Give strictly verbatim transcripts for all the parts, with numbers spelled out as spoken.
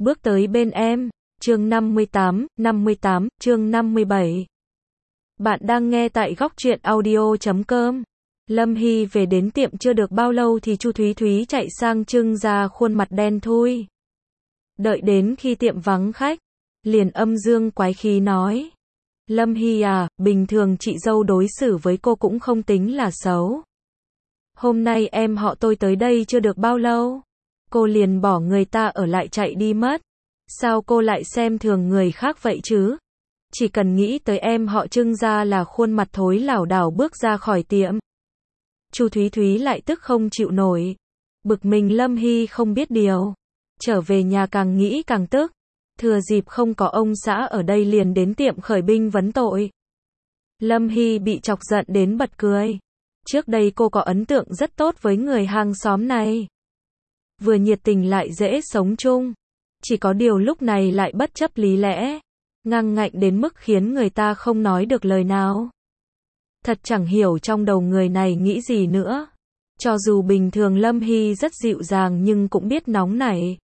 bước tới bên em. Chương năm mươi tám, năm mươi tám, chương năm mươi bảy. Bạn đang nghe tại góc truyện audio chấm com. Lâm Hy về đến tiệm chưa được bao lâu thì Chu Thúy Thúy chạy sang trưng ra khuôn mặt đen thui. Đợi đến khi tiệm vắng khách, liền âm dương quái khí nói: Lâm Hy à, bình thường chị dâu đối xử với cô cũng không tính là xấu. Hôm nay em họ tôi tới đây chưa được bao lâu, cô liền bỏ người ta ở lại chạy đi mất. Sao cô lại xem thường người khác vậy chứ? Chỉ cần nghĩ tới em họ Trưng ra là khuôn mặt thối lảo đảo bước ra khỏi tiệm. Chu Thúy Thúy lại tức không chịu nổi. Bực mình Lâm Hy không biết điều. Trở về nhà càng nghĩ càng tức. Thừa dịp không có ông xã ở đây liền đến tiệm khởi binh vấn tội. Lâm Hy bị chọc giận đến bật cười. Trước đây cô có ấn tượng rất tốt với người hàng xóm này. Vừa nhiệt tình lại dễ sống chung. Chỉ có điều lúc này lại bất chấp lý lẽ, ngang ngạnh đến mức khiến người ta không nói được lời nào. Thật chẳng hiểu trong đầu người này nghĩ gì nữa. Cho dù bình thường Lâm Hy rất dịu dàng nhưng cũng biết nóng nảy.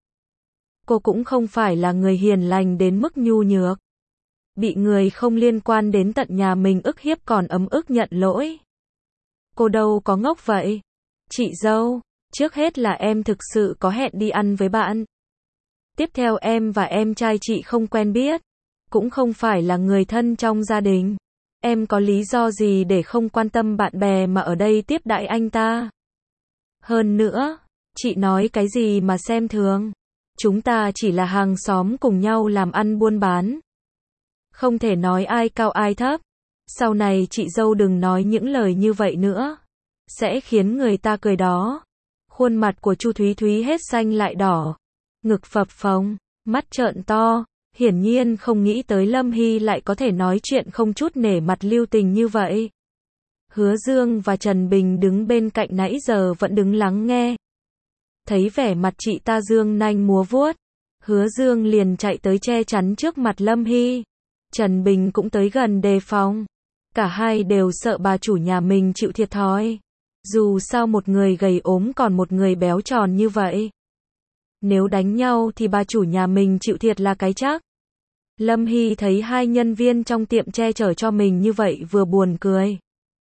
Cô cũng không phải là người hiền lành đến mức nhu nhược. Bị người không liên quan đến tận nhà mình ức hiếp còn ấm ức nhận lỗi. Cô đâu có ngốc vậy. Chị dâu, trước hết là em thực sự có hẹn đi ăn với bạn. Tiếp theo em và em trai chị không quen biết, cũng không phải là người thân trong gia đình. Em có lý do gì để không quan tâm bạn bè mà ở đây tiếp đãi anh ta? Hơn nữa, chị nói cái gì mà xem thường? Chúng ta chỉ là hàng xóm cùng nhau làm ăn buôn bán. Không thể nói ai cao ai thấp. Sau này chị dâu đừng nói những lời như vậy nữa. Sẽ khiến người ta cười đó. Khuôn mặt của Chu Thúy Thúy hết xanh lại đỏ. Ngực phập phồng, mắt trợn to, hiển nhiên không nghĩ tới Lâm Hy lại có thể nói chuyện không chút nể mặt lưu tình như vậy. Hứa Dương và Trần Bình đứng bên cạnh nãy giờ vẫn đứng lắng nghe. Thấy vẻ mặt chị ta dương nanh múa vuốt, Hứa Dương liền chạy tới che chắn trước mặt Lâm Hy. Trần Bình cũng tới gần đề phòng. Cả hai đều sợ bà chủ nhà mình chịu thiệt thòi. Dù sao một người gầy ốm còn một người béo tròn như vậy. Nếu đánh nhau thì bà chủ nhà mình chịu thiệt là cái chắc. Lâm Hy thấy hai nhân viên trong tiệm che chở cho mình như vậy vừa buồn cười,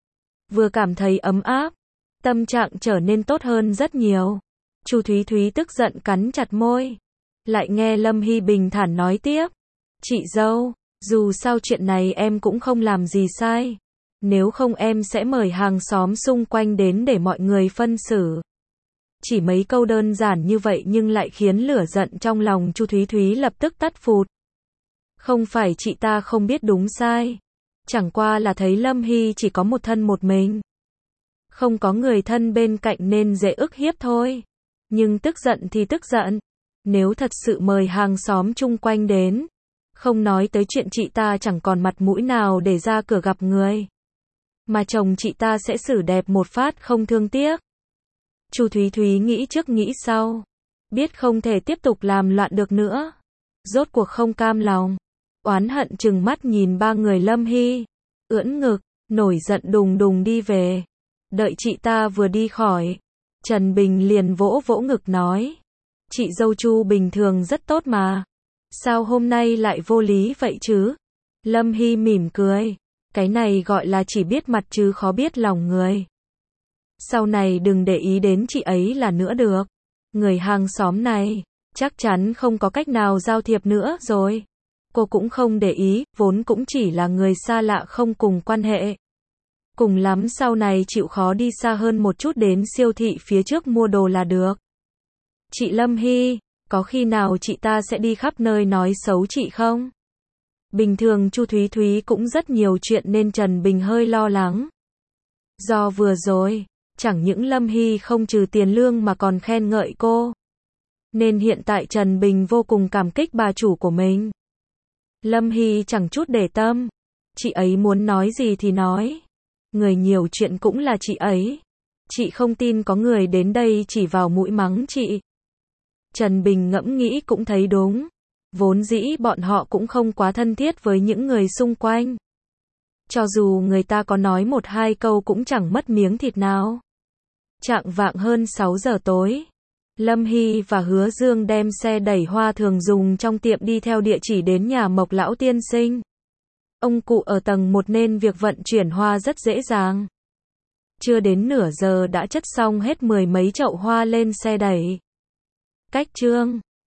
vừa cảm thấy ấm áp. Tâm trạng trở nên tốt hơn rất nhiều. Chu Thúy Thúy tức giận cắn chặt môi. Lại nghe Lâm Hy bình thản nói tiếp. Chị dâu, dù sao chuyện này em cũng không làm gì sai. Nếu không em sẽ mời hàng xóm xung quanh đến để mọi người phân xử. Chỉ mấy câu đơn giản như vậy nhưng lại khiến lửa giận trong lòng Chu Thúy Thúy lập tức tắt phụt. Không phải chị ta không biết đúng sai. Chẳng qua là thấy Lâm Hy chỉ có một thân một mình. Không có người thân bên cạnh nên dễ ức hiếp thôi. Nhưng tức giận thì tức giận. Nếu thật sự mời hàng xóm chung quanh đến, không nói tới chuyện chị ta chẳng còn mặt mũi nào để ra cửa gặp người. Mà chồng chị ta sẽ xử đẹp một phát không thương tiếc. Chu Thúy Thúy nghĩ trước nghĩ sau, biết không thể tiếp tục làm loạn được nữa. Rốt cuộc không cam lòng, oán hận trừng mắt nhìn ba người Lâm Hy, ưỡn ngực, nổi giận đùng đùng đi về. Đợi chị ta vừa đi khỏi, Trần Bình liền vỗ vỗ ngực nói: Chị dâu Chu bình thường rất tốt mà. Sao hôm nay lại vô lý vậy chứ? Lâm Hy mỉm cười. Cái này gọi là chỉ biết mặt chứ khó biết lòng người. Sau này đừng để ý đến chị ấy là nữa được. Người hàng xóm này, chắc chắn không có cách nào giao thiệp nữa rồi. Cô cũng không để ý, vốn cũng chỉ là người xa lạ không cùng quan hệ. Cùng lắm sau này chịu khó đi xa hơn một chút đến siêu thị phía trước mua đồ là được. Chị Lâm Hy, có khi nào chị ta sẽ đi khắp nơi nói xấu chị không? Bình thường Chu Thúy Thúy cũng rất nhiều chuyện nên Trần Bình hơi lo lắng. Do vừa rồi, chẳng những Lâm Hy không trừ tiền lương mà còn khen ngợi cô. Nên hiện tại Trần Bình vô cùng cảm kích bà chủ của mình. Lâm Hy chẳng chút để tâm. Chị ấy muốn nói gì thì nói. Người nhiều chuyện cũng là chị ấy. Chị không tin có người đến đây chỉ vào mũi mắng chị. Trần Bình ngẫm nghĩ cũng thấy đúng. Vốn dĩ bọn họ cũng không quá thân thiết với những người xung quanh. Cho dù người ta có nói một hai câu cũng chẳng mất miếng thịt nào. Chạng vạng hơn sáu giờ tối, Lâm Hy và Hứa Dương đem xe đẩy hoa thường dùng trong tiệm đi theo địa chỉ đến nhà Mộc lão tiên sinh. Ông cụ ở tầng một nên việc vận chuyển hoa rất dễ dàng. Chưa đến nửa giờ đã chất xong hết mười mấy chậu hoa lên xe đẩy. Cách chương